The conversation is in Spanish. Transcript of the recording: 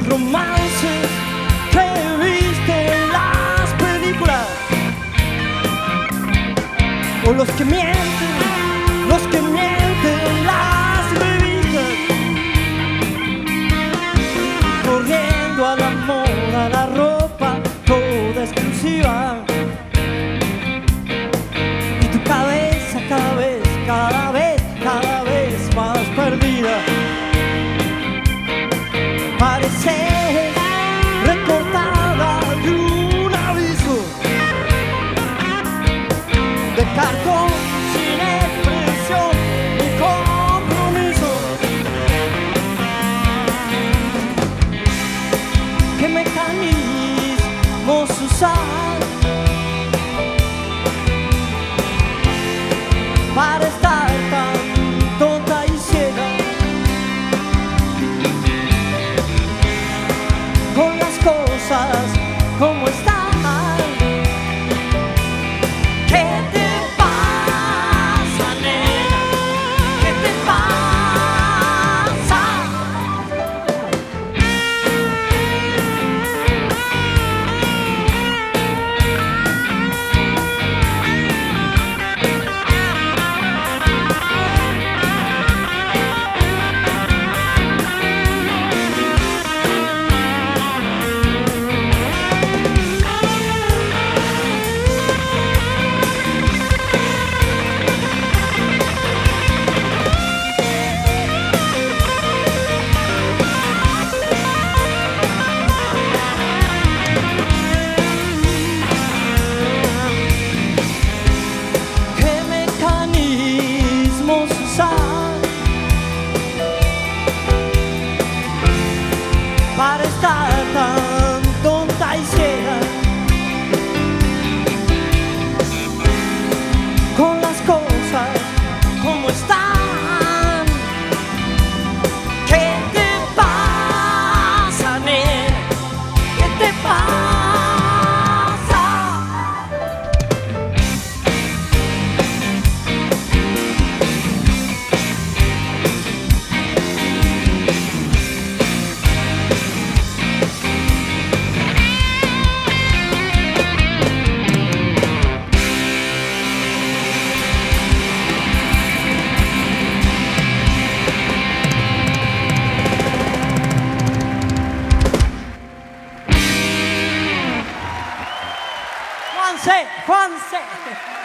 romances que viste en las películas, o los que mienten en las revistas, corriendo a la moda, la ropa toda exclusiva, y tu cabeza cada vez más perdida. Pareces recortada de un aviso de cartón sin expresión ni compromiso. ¿Qué mecanismos usar para estar tan tonta y ciega con las cosas como están? ¿Qué te pasa, nena? ¿Qué te pasa? Para estar tan tonta y ciega con las cosas como están. ¿Qué te pasa, nena? ¿Qué te pasa? Juanse.